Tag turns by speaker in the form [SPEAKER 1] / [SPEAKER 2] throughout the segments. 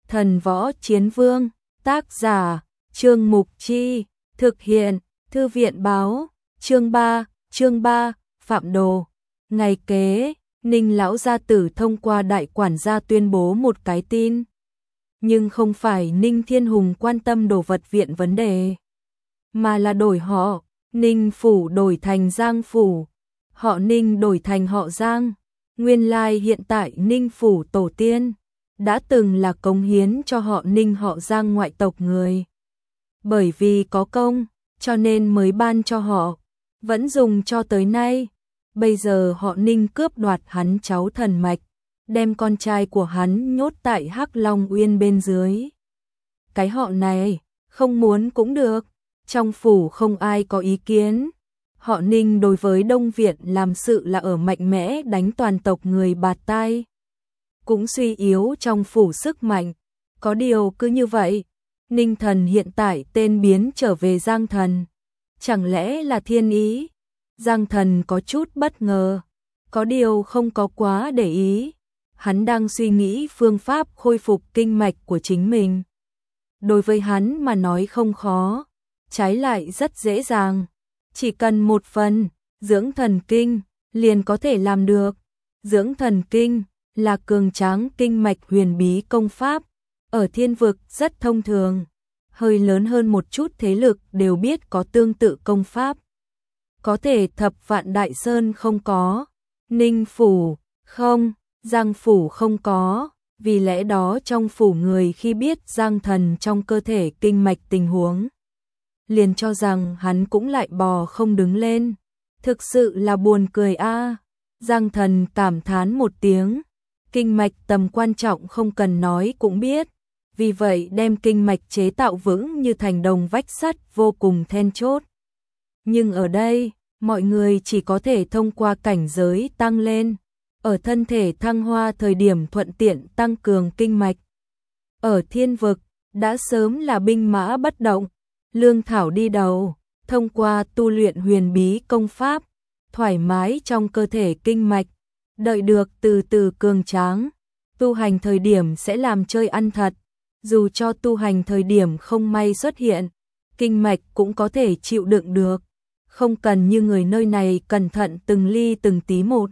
[SPEAKER 1] Thần Võ Chiến Vương, tác giả, Trương Mục Chi, thực hiện, Thư viện Báo, chương 3, Phạm Đồ. Ngày kế, Ninh lão gia tử thông qua đại quản gia tuyên bố một cái tin. Nhưng không phải Ninh Thiên Hùng quan tâm đồ vật viện vấn đề, mà là đổi họ, Ninh phủ đổi thành Giang phủ, họ Ninh đổi thành họ Giang. Nguyên lai hiện tại Ninh phủ tổ tiên đã từng là cống hiến cho họ Ninh họ Giang ngoại tộc người. Bởi vì có công, cho nên mới ban cho họ, vẫn dùng cho tới nay. Bây giờ họ Ninh cướp đoạt hắn cháu thần mạch, đem con trai của hắn nhốt tại Hắc Long Uyên bên dưới. Cái họ này, không muốn cũng được, trong phủ không ai có ý kiến. Họ Ninh đối với Đông Viện làm sự là ở mạnh mẽ đánh toàn tộc người bạt tai, cũng suy yếu trong phủ sức mạnh. Có điều cứ như vậy, Ninh Thần hiện tại tên biến trở về Giang Thần. Chẳng lẽ là thiên ý? Giang Thần có chút bất ngờ, có điều không có quá để ý. Hắn đang suy nghĩ phương pháp khôi phục kinh mạch của chính mình. Đối với hắn mà nói không khó, trái lại rất dễ dàng. Chỉ cần một phần, dưỡng thần kinh, liền có thể làm được. Dưỡng thần kinh là cường tráng kinh mạch huyền bí công pháp, ở thiên vực rất thông thường. Hơi lớn hơn một chút thế lực đều biết có tương tự công pháp. Có thể Thập Vạn Đại Sơn không có, Ninh phủ không, Giang phủ không có. Vì lẽ đó trong phủ người khi biết Giang Thần trong cơ thể kinh mạch tình huống, liền cho rằng hắn cũng lại bò không đứng lên. Thực sự là buồn cười a. Giang Thần cảm thán một tiếng, kinh mạch tầm quan trọng không cần nói cũng biết, vì vậy đem kinh mạch chế tạo vững như thành đồng vách sắt vô cùng then chốt. Nhưng ở đây, mọi người chỉ có thể thông qua cảnh giới tăng lên, ở thân thể thăng hoa thời điểm thuận tiện tăng cường kinh mạch. Ở thiên vực, đã sớm là binh mã bất động, lương thảo đi đầu, thông qua tu luyện huyền bí công pháp, thoải mái trong cơ thể kinh mạch, đợi được từ từ cường tráng. Tu hành thời điểm sẽ làm chơi ăn thật, dù cho tu hành thời điểm không may xuất hiện, kinh mạch cũng có thể chịu đựng được, không cần như người nơi này cẩn thận từng ly từng tí một.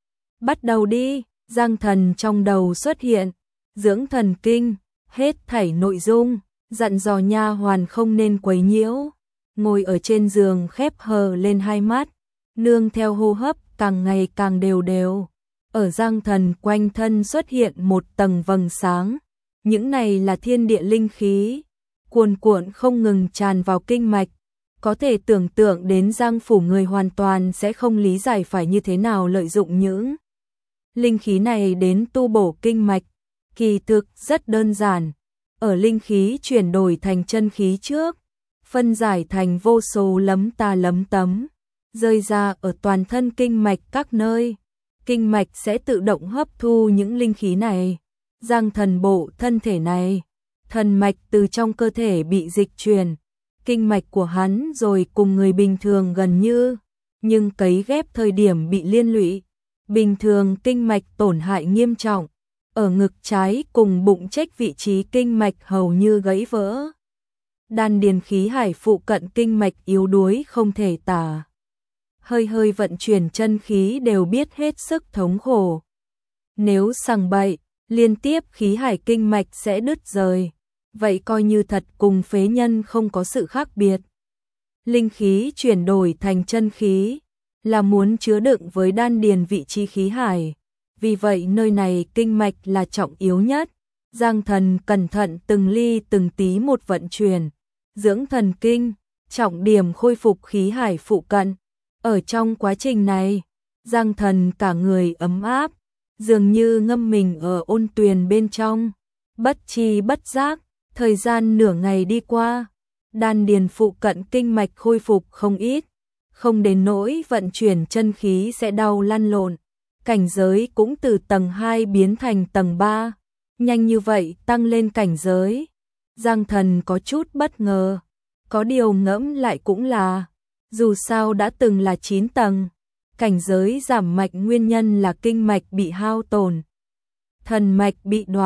[SPEAKER 1] Bắt đầu đi, Giang Thần trong đầu xuất hiện, dưỡng thần kinh, hết thảy nội dung, dặn dò nha hoàn không nên quấy nhiễu, ngồi ở trên giường khép hờ lên hai mắt, nương theo hô hấp càng ngày càng đều đều. Ở Giang Thần quanh thân xuất hiện một tầng vầng sáng, những này là thiên địa linh khí, cuồn cuộn không ngừng tràn vào kinh mạch. Có thể tưởng tượng đến Giang phủ người hoàn toàn sẽ không lý giải phải như thế nào lợi dụng những linh khí này đến tu bổ kinh mạch. Kỳ thực rất đơn giản, ở linh khí chuyển đổi thành chân khí trước, phân giải thành vô số lấm ta lấm tấm, rơi ra ở toàn thân kinh mạch các nơi. Kinh mạch sẽ tự động hấp thu những linh khí này. Giang Thần bộ thân thể này, thần mạch từ trong cơ thể bị dịch chuyển, kinh mạch của hắn rồi cùng người bình thường gần như, nhưng cấy ghép thời điểm bị liên lụy. Bình thường kinh mạch tổn hại nghiêm trọng, ở ngực trái cùng bụng trách vị trí kinh mạch hầu như gãy vỡ. Đan điền khí hải phụ cận kinh mạch yếu đuối không thể tả. Hơi hơi vận chuyển chân khí đều biết hết sức thống khổ. Nếu sằng bậy, liên tiếp khí hải kinh mạch sẽ đứt rời. Vậy coi như thật cùng phế nhân không có sự khác biệt. Linh khí chuyển đổi thành chân khí là muốn chứa đựng với đan điền vị trí khí hải. Vì vậy nơi này kinh mạch là trọng yếu nhất. Giang Thần cẩn thận từng ly từng tí một vận chuyển, dưỡng thần kinh, trọng điểm khôi phục khí hải phụ cận. Ở trong quá trình này, Giang Thần cả người ấm áp, dường như ngâm mình ở ôn tuyền bên trong. Bất chi bất giác, thời gian nửa ngày đi qua, đan điền phụ cận kinh mạch khôi phục không ít, không đến nỗi vận chuyển chân khí sẽ đau lăn lộn. Cảnh giới cũng từ tầng 2 biến thành tầng 3, nhanh như vậy tăng lên cảnh giới. Giang Thần có chút bất ngờ, có điều ngẫm lại cũng là, dù sao đã từng là 9 tầng, cảnh giới giảm mạch nguyên nhân là kinh mạch bị hao tổn, thần mạch bị đoạt,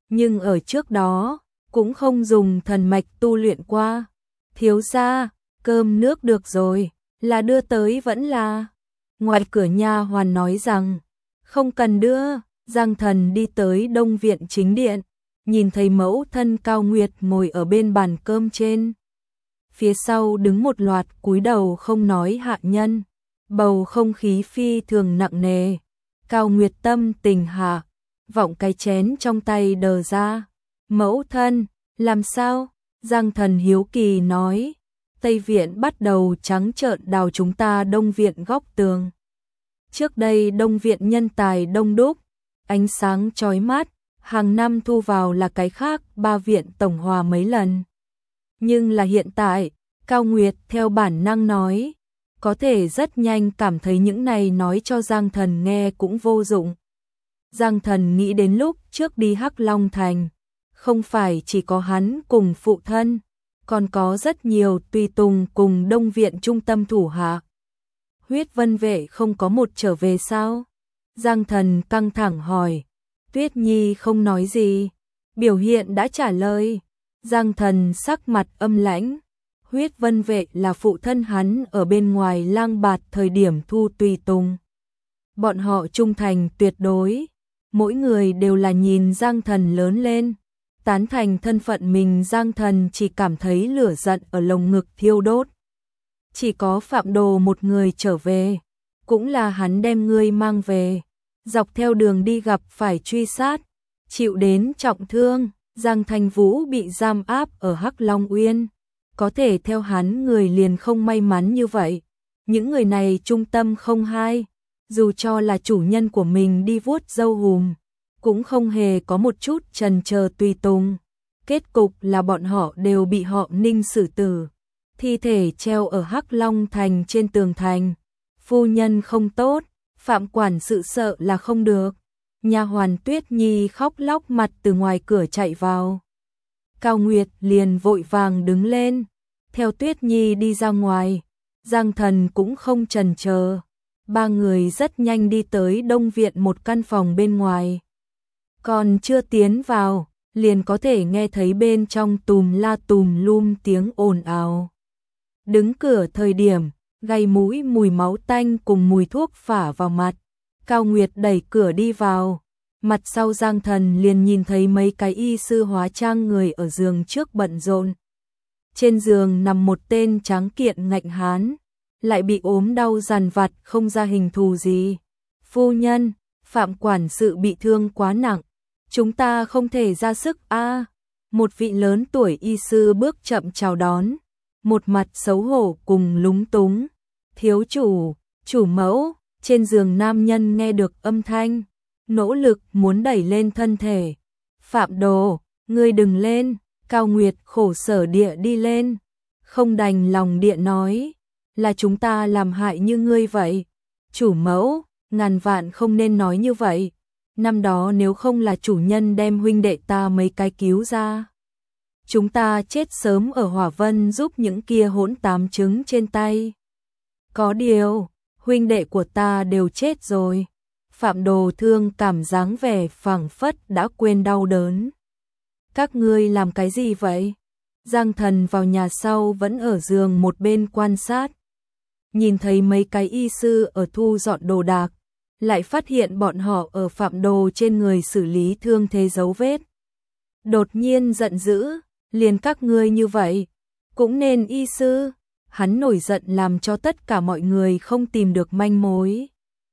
[SPEAKER 1] nhưng ở trước đó cũng không dùng thần mạch tu luyện qua. Thiếu gia, cơm nước được rồi, là đưa tới vẫn là. Ngoài cửa nha hoàn nói rằng, không cần đưa. Giang Thần đi tới Đông viện chính điện, nhìn thấy mẫu thân Cao Nguyệt ngồi ở bên bàn cơm trên. Phía sau đứng một loạt cúi đầu không nói hạ nhân, bầu không khí phi thường nặng nề. Cao Nguyệt tâm tình hạ, vọng cái chén trong tay đờ ra. Mẫu thân, làm sao? Giang Thần hiếu kỳ nói, Tây viện bắt đầu trắng trợn đào chúng ta Đông viện góc tường. Trước đây Đông viện nhân tài đông đúc, ánh sáng chói mắt, hàng năm thu vào là cái khác, ba viện tổng hòa mấy lần. Nhưng là hiện tại, Cao Nguyệt theo bản năng nói, có thể rất nhanh cảm thấy những này nói cho Giang Thần nghe cũng vô dụng. Giang Thần nghĩ đến lúc trước đi Hắc Long Thành, không phải chỉ có hắn cùng phụ thân, còn có rất nhiều tùy tùng cùng Đông viện trung tâm thủ hạ. Huyết Vân vệ không có một trở về sao? Giang Thần căng thẳng hỏi. Tuyết Nhi không nói gì, biểu hiện đã trả lời. Giang Thần sắc mặt âm lãnh. Huyết Vân vệ là phụ thân hắn ở bên ngoài lang bạt thời điểm thu tùy tùng. Bọn họ trung thành tuyệt đối, mỗi người đều là nhìn Giang Thần lớn lên. Tán thành thân phận mình, Giang Thần chỉ cảm thấy lửa giận ở lồng ngực thiêu đốt. Chỉ có Phạm Đồ một người trở về, cũng là hắn đem ngươi mang về. Dọc theo đường đi gặp phải truy sát, chịu đến trọng thương. Giang Thanh Vũ bị giam áp ở Hắc Long Uyên, có thể theo hắn người liền không may mắn như vậy. Những người này trung tâm không hai, dù cho là chủ nhân của mình đi vuốt râu hùm, cũng không hề có một chút chần chờ tùy tùng. Kết cục là bọn họ đều bị họ Ninh xử tử, thi thể treo ở Hắc Long Thành trên tường thành. Phu nhân không tốt, Phạm quản sự sợ là không được. Nha hoàn Tuyết Nhi khóc lóc mặt từ ngoài cửa chạy vào. Cao Nguyệt liền vội vàng đứng lên, theo Tuyết Nhi đi ra ngoài. Giang Thần cũng không chần chờ, ba người rất nhanh đi tới Đông viện một căn phòng bên ngoài. Còn chưa tiến vào, liền có thể nghe thấy bên trong tùm la tùm lum tiếng ồn ào. Đứng cửa thời điểm, gây mũi mùi máu tanh cùng mùi thuốc phả vào mặt. Cao Nguyệt đẩy cửa đi vào, mặt sau Giang Thần liền nhìn thấy mấy cái y sư hóa trang người ở giường trước bận rộn. Trên giường nằm một tên tráng kiện ngạnh hán, lại bị ốm đau dằn vặt không ra hình thù gì. Phu nhân, Phạm quản sự bị thương quá nặng, chúng ta không thể ra sức a. Một vị lớn tuổi y sư bước chậm chào đón, một mặt xấu hổ cùng lúng túng. Thiếu chủ, chủ mẫu. Trên giường nam nhân nghe được âm thanh, nỗ lực muốn đẩy lên thân thể. Phạm Đồ, ngươi đừng lên. Cao Nguyệt khổ sở địa đi lên, không đành lòng địa nói, là chúng ta làm hại như ngươi vậy. Chủ mẫu, ngàn vạn không nên nói như vậy. Năm đó nếu không là chủ nhân đem huynh đệ ta mấy cái cứu ra, chúng ta chết sớm ở Hỏa Vân giúp những kia hỗn tám trứng trên tay. Có điều, huynh đệ của ta đều chết rồi. Phạm Đồ thương cảm dáng vẻ phảng phất đã quên đau đớn. Các ngươi làm cái gì vậy? Giang Thần vào nhà sau vẫn ở giường một bên quan sát. Nhìn thấy mấy cái y sư ở thu dọn đồ đạc, lại phát hiện bọn họ ở Phạm Đồ trên người xử lý thương thế dấu vết. Đột nhiên giận dữ, liền các ngươi như vậy, cũng nên y sư. Hắn nổi giận làm cho tất cả mọi người không tìm được manh mối.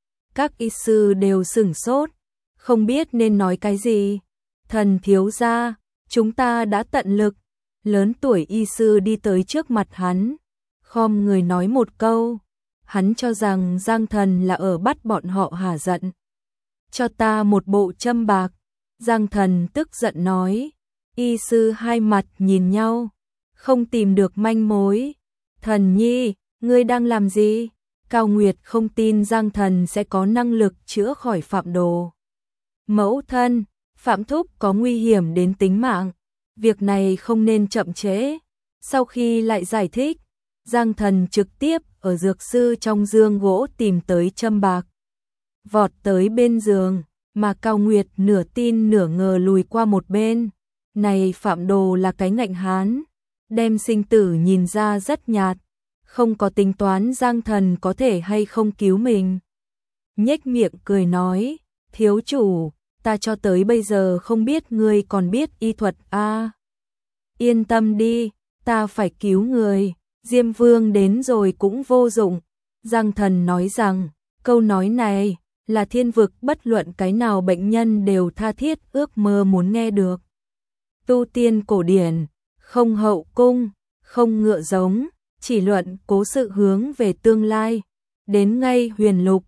[SPEAKER 1] Các y sư đều sửng sốt, không biết nên nói cái gì. Thần thiếu gia, chúng ta đã tận lực. Lớn tuổi y sư đi tới trước mặt hắn, khom người nói một câu. Hắn cho rằng Giang Thần là ở bắt bọn họ hả giận. Cho ta một bộ châm bạc. Giang Thần tức giận nói. Y sư hai mặt nhìn nhau, không tìm được manh mối. Thần nhi, ngươi đang làm gì? Cao Nguyệt không tin Giang Thần sẽ có năng lực chữa khỏi Phạm Đồ. Mẫu thân, Phạm Thúc có nguy hiểm đến tính mạng, việc này không nên chậm trễ. Sau khi lại giải thích, Giang Thần trực tiếp ở dược sư trong giường gỗ tìm tới châm bạc. Vọt tới bên giường, mà Cao Nguyệt nửa tin nửa ngờ lùi qua một bên. Này Phạm Đồ là cái ngạnh hán, đem sinh tử nhìn ra rất nhạt, không có tính toán Giang Thần có thể hay không cứu mình. Nhếch miệng cười nói, thiếu chủ, ta cho tới bây giờ không biết ngươi còn biết y thuật a. Yên tâm đi, ta phải cứu người, Diêm Vương đến rồi cũng vô dụng. Giang Thần nói rằng, câu nói này là thiên vực bất luận cái nào bệnh nhân đều tha thiết ước mơ muốn nghe được. Tu tiên cổ điển, không hậu cung, không ngựa giống, chỉ luận cố sự hướng về tương lai. Đến ngay huyền lục,